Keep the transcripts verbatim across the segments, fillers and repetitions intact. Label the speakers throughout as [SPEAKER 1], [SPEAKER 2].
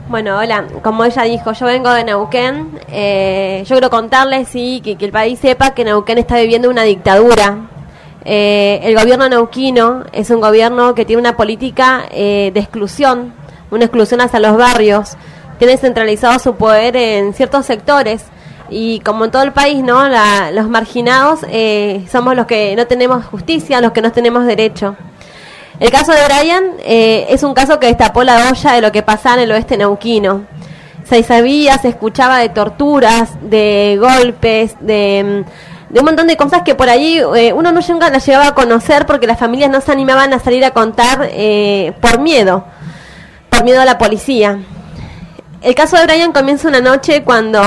[SPEAKER 1] Bueno, hola, como ella dijo, yo vengo de Neuquén. Eh, yo quiero contarles sí, que, que el país sepa que Neuquén está viviendo una dictadura. Eh, el gobierno neuquino es un gobierno que tiene una política eh, de exclusión, una exclusión hacia los barrios. Tiene centralizado su poder en ciertos sectores y como en todo el país, ¿no? La, los marginados eh, somos los que no tenemos justicia, los que no tenemos derecho. El caso de Brian eh, es un caso que destapó la olla de lo que pasaba en el oeste neuquino. Se sabía, se escuchaba de torturas, de golpes, de, de un montón de cosas que por ahí eh, uno no nunca las llegaba a conocer porque las familias no se animaban a salir a contar eh, por miedo, por miedo a la policía. El caso de Brian comienza una noche cuando,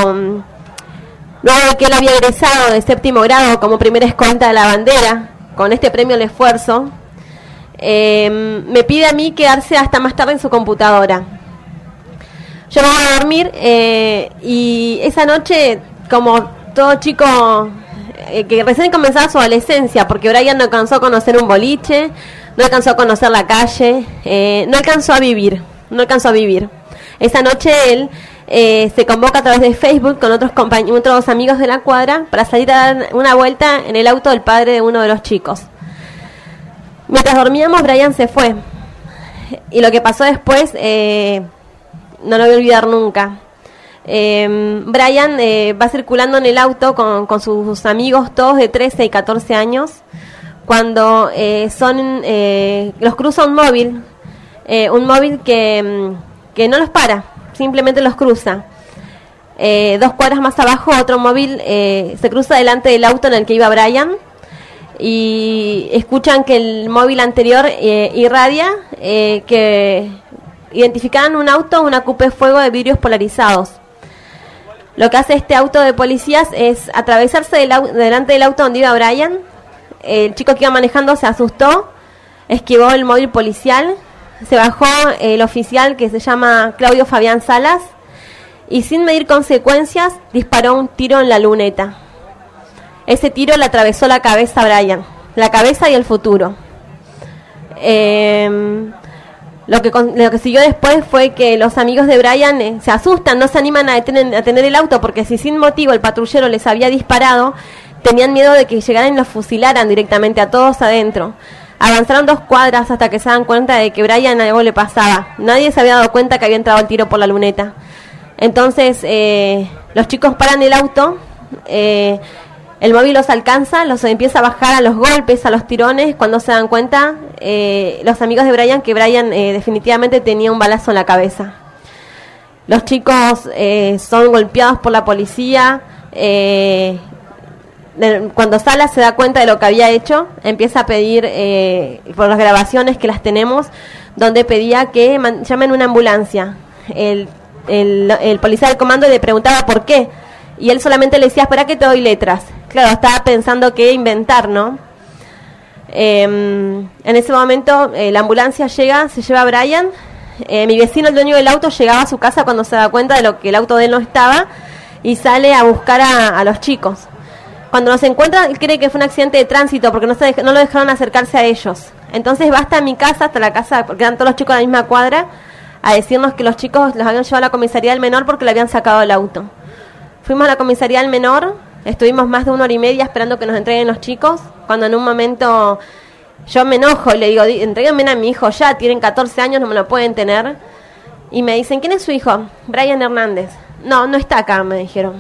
[SPEAKER 1] luego de que él había egresado de séptimo grado como primera escolta de la bandera, con este premio al esfuerzo, Eh, me pide a mí quedarse hasta más tarde en su computadora. Yo me voy a dormir eh, y esa noche, como todo chico eh, que recién comenzaba su adolescencia, porque Brian no alcanzó a conocer un boliche, no alcanzó a conocer la calle, eh, no alcanzó a vivir, no alcanzó a vivir. Esa noche él eh, se convoca a través de Facebook con otros compañeros, otros amigos de la cuadra para salir a dar una vuelta en el auto del padre de uno de los chicos. Mientras dormíamos, Brian se fue. Y lo que pasó después, eh, no lo voy a olvidar nunca. Eh, Brian eh, va circulando en el auto con, con sus amigos, todos de trece y catorce años, cuando eh, son eh, los cruza un móvil, eh, un móvil que, que no los para, simplemente los cruza. Eh, dos cuadras más abajo, otro móvil eh, se cruza delante del auto en el que iba Brian, y escuchan que el móvil anterior eh, irradia eh, que identificaban un auto, una coupé fuego de vidrios polarizados. Lo que hace este auto de policías es atravesarse del au- delante del auto donde iba Brian. El chico que iba manejando se asustó, esquivó el móvil policial, se bajó el oficial que se llama Claudio Fabián Salas y sin medir consecuencias disparó un tiro en la luneta. Ese tiro le atravesó la cabeza a Brian, la cabeza y el futuro. Eh, lo, que, lo que siguió después fue que los amigos de Brian eh, se asustan, no se animan a detener, a tener el auto, porque si sin motivo el patrullero les había disparado, tenían miedo de que llegaran y los fusilaran directamente a todos adentro. Avanzaron dos cuadras hasta que se dan cuenta de que Brian algo le pasaba. Nadie se había dado cuenta que había entrado el tiro por la luneta. Entonces eh, los chicos paran el auto, eh, el móvil los alcanza, los empieza a bajar a los golpes, a los tirones, cuando se dan cuenta eh, los amigos de Brian que Brian eh, definitivamente tenía un balazo en la cabeza. Los chicos eh, son golpeados por la policía. Eh, de, cuando Salas se da cuenta de lo que había hecho, empieza a pedir eh, por las grabaciones que las tenemos, donde pedía que man, llamen una ambulancia. El, el, el policía del comando le preguntaba por qué, y él solamente le decía: espera que te doy letras. Claro, estaba pensando qué inventar, ¿no? Eh, en ese momento eh, la ambulancia llega, se lleva a Brian. Eh, mi vecino, el dueño del auto, llegaba a su casa cuando se da cuenta de lo que el auto de él no estaba y sale a buscar a, a los chicos. Cuando nos encuentra, él cree que fue un accidente de tránsito porque no, se dej- no lo dejaron acercarse a ellos. Entonces va hasta mi casa, hasta la casa, porque eran todos los chicos de la misma cuadra, a decirnos que los chicos los habían llevado a la comisaría del menor porque le habían sacado el auto. Fuimos a la comisaría del menor, estuvimos más de una hora y media esperando que nos entreguen los chicos, cuando en un momento yo me enojo y le digo: entréguenme a mi hijo ya, tienen catorce años, no me lo pueden tener. Y me dicen: ¿quién es su hijo? Brian Hernández. No, no está acá, me dijeron.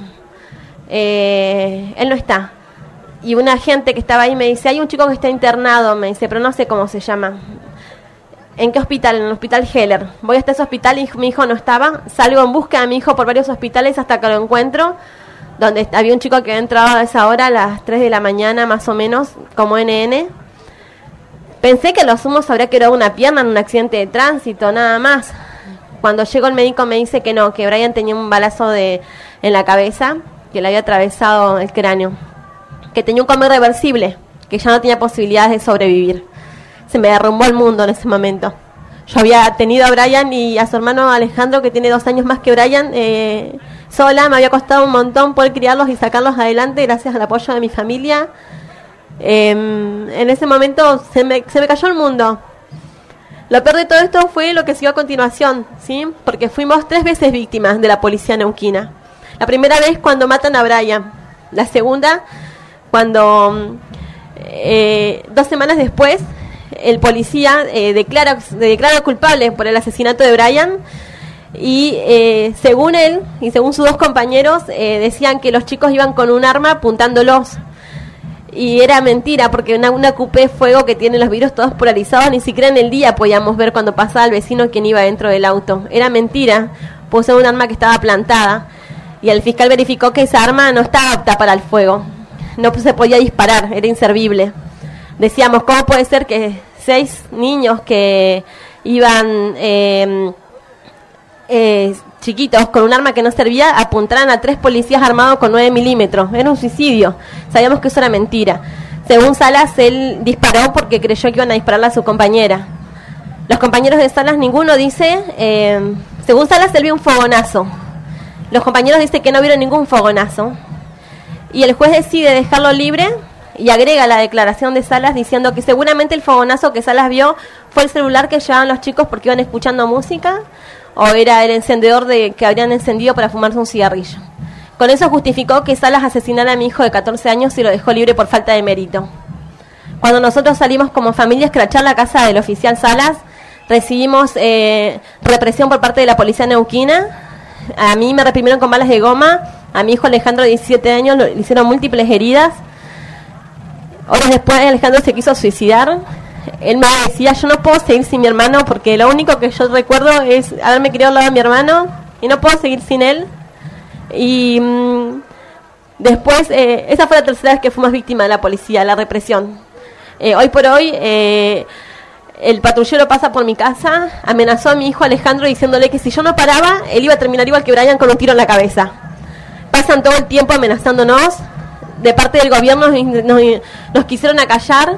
[SPEAKER 1] Eh, él no está. Y una agente que estaba ahí me dice: hay un chico que está internado, me dice, pero no sé cómo se llama. ¿En qué hospital? En el hospital Heller. Voy hasta ese hospital y mi hijo no estaba. Salgo en busca de mi hijo por varios hospitales hasta que lo encuentro, donde había un chico que había entrado a esa hora, a las tres de la mañana más o menos, como N N. Pensé que lo sumo se habría quebrado una pierna en un accidente de tránsito, nada más. Cuando llegó el médico me dice que no, que Brian tenía un balazo de, en la cabeza, que le había atravesado el cráneo, que tenía un coma irreversible, que ya no tenía posibilidades de sobrevivir. Se me derrumbó el mundo en ese momento. Yo había tenido a Brian y a su hermano Alejandro, que tiene dos años más que Brian, eh, sola. Me había costado un montón poder criarlos y sacarlos adelante gracias al apoyo de mi familia. Eh, en ese momento se me, se me cayó el mundo. Lo peor de todo esto fue lo que siguió a continuación, ¿sí? Porque fuimos tres veces víctimas de la policía neuquina. La primera vez cuando matan a Brian. La segunda, cuando eh, dos semanas después el policía eh, declara, declara culpable por el asesinato de Brian. Y eh, según él y según sus dos compañeros, eh, decían que los chicos iban con un arma apuntándolos. Y era mentira, porque una, una cupé fuego que tiene los vidrios todos polarizados, ni siquiera en el día podíamos ver cuando pasaba el vecino quien iba dentro del auto. Era mentira, posee un arma que estaba plantada. Y el fiscal verificó que esa arma no estaba apta para el fuego. No se podía disparar, era inservible. Decíamos, ¿cómo puede ser que seis niños que iban eh, eh, chiquitos con un arma que no servía apuntaran a tres policías armados con nueve milímetros? Era un suicidio. Sabíamos que eso era mentira. Según Salas, él disparó porque creyó que iban a dispararle a su compañera. Los compañeros de Salas, ninguno dice... Eh, según Salas, él vio un fogonazo. Los compañeros dicen que no vieron ningún fogonazo. Y el juez decide dejarlo libre y agrega la declaración de Salas diciendo que seguramente el fogonazo que Salas vio fue el celular que llevaban los chicos porque iban escuchando música, o era el encendedor de que habrían encendido para fumarse un cigarrillo. Con eso justificó que Salas asesinara a mi hijo de catorce años y lo dejó libre por falta de mérito. Cuando nosotros salimos como familia a escrachar la casa del oficial Salas, recibimos eh, represión por parte de la policía neuquina. A mí me reprimieron con balas de goma, a mi hijo Alejandro de diecisiete años le hicieron múltiples heridas. Horas después Alejandro se quiso suicidar. Él me decía, yo no puedo seguir sin mi hermano porque lo único que yo recuerdo es haberme criado al lado de mi hermano y no puedo seguir sin él. Y mmm, después, eh, esa fue la tercera vez que fuimos víctimas de la policía, la represión. Eh, hoy por hoy... Eh, El patrullero pasa por mi casa, amenazó a mi hijo Alejandro diciéndole que si yo no paraba, él iba a terminar igual que Brian con un tiro en la cabeza. Pasan todo el tiempo amenazándonos. De parte del gobierno nos, nos, nos quisieron acallar.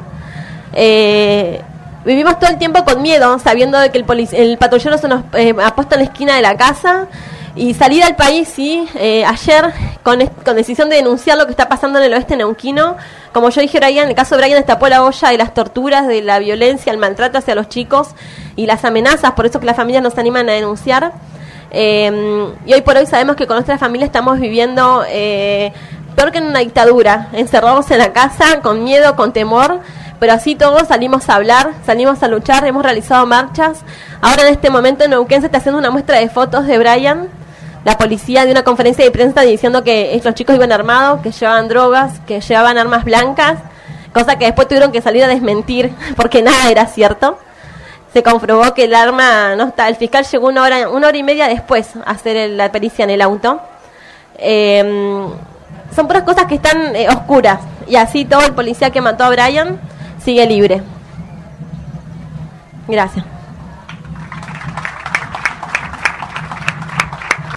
[SPEAKER 1] Eh, vivimos todo el tiempo con miedo, sabiendo de que el, polic- el patrullero se nos eh, ha puesto en la esquina de la casa. Y salir al país, sí, eh, ayer, con, con decisión de denunciar lo que está pasando en el oeste neuquino. Como yo dije, Brian, en el caso de Brian destapó la olla de las torturas, de la violencia, el maltrato hacia los chicos y las amenazas, por eso que las familias nos animan a denunciar. Eh, y hoy por hoy sabemos que con nuestra familia estamos viviendo eh, peor que en una dictadura, encerrados en la casa, con miedo, con temor, pero así todos salimos a hablar, salimos a luchar, hemos realizado marchas. Ahora en este momento en Neuquén se está haciendo una muestra de fotos de Brian. La policía de una conferencia de prensa diciendo que los chicos iban armados, que llevaban drogas, que llevaban armas blancas, cosa que después tuvieron que salir a desmentir porque nada era cierto. Se comprobó que el arma no está. El fiscal llegó una hora, una hora y media después a hacer el, la pericia en el auto. Eh, son puras cosas que están eh, oscuras y así todo el policía que mató a Brian sigue libre. Gracias.